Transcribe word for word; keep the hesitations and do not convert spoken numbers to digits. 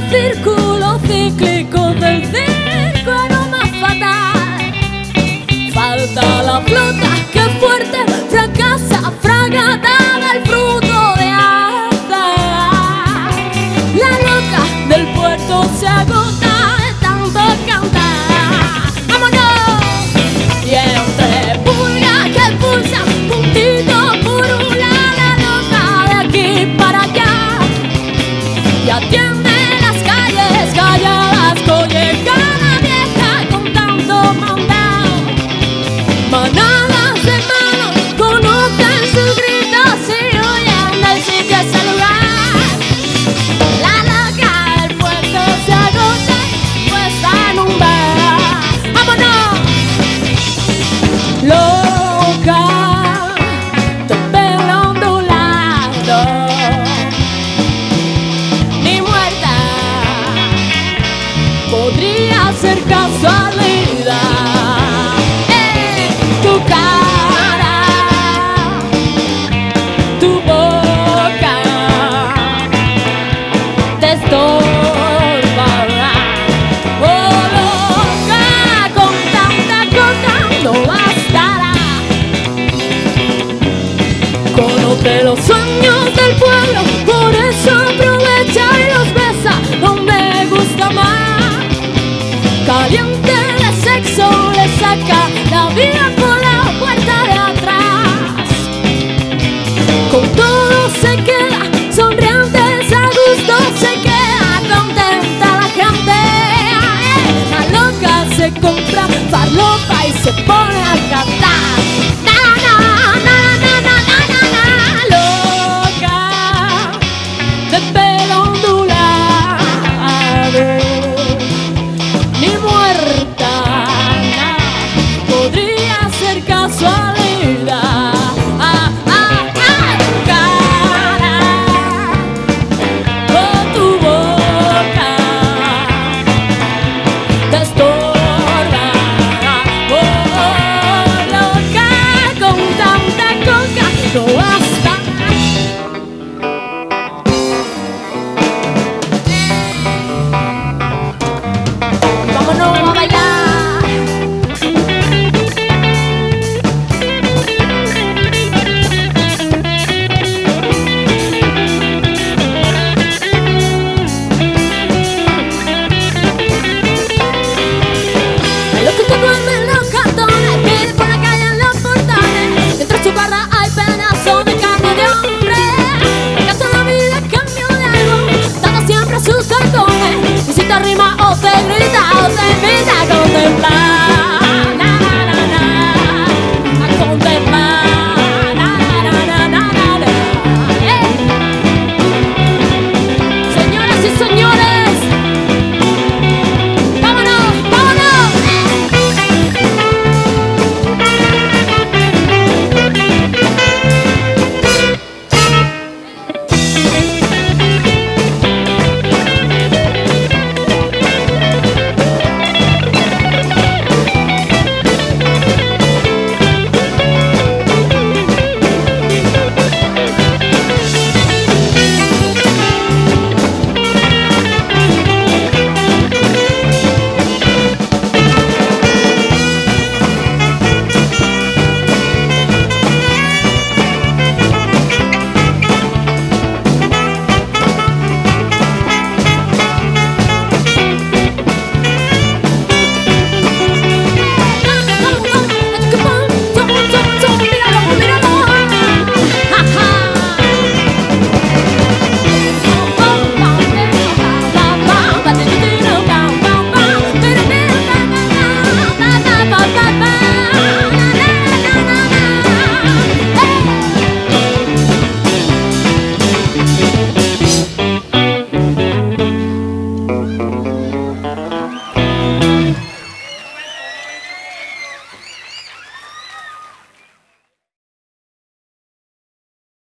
círculo cíclico del circo aroma fatal. Falta la flota que fuerte fracasa, fragatada el fruto de azar. La loca del puerto se agota de tanto cantar. ¡Vámonos! Y entre pulgas que pulsan puntito por un lado, la loca de aquí para allá. Y atiende las calles calladas, collecada vieja con tanto mandado. Manadas de manos conocen sus gritos y huyen del sitio a ese lugar. La loca del puerto se agota y puesta en un bar. ¡Vámonos! Loca de pelo ondulado, ni muerta podría ser casualidad. En tu cara, tu boca te estorba. Oh, loca, con tanta coca no bastará. Conoce los sueños del pueblo, por eso aprovecha y los besa donde gusta más. Caliente de sexo le saca la vida por la puerta de atrás. Con todo se queda sonrientes, a gusto se queda contenta la gente. La loca se compra farlopa y se pone a cantar. Na, na, na, na, na, na, na, na, loca de pelo ondulado, ni muerta podría ser casualidad. Ah, ah, ah, tu cara, oh, tu boca te estorba. Oh, oh, loca, con tanta coca no basta. Vámonos a bailar. Los que te duermen los cartones, pide por la calle en los portales. Dentro de su barra hay pedazos de carne de hombre. Acaso la vida cambio de algo, dando siempre sus cartones. Y si te rima o te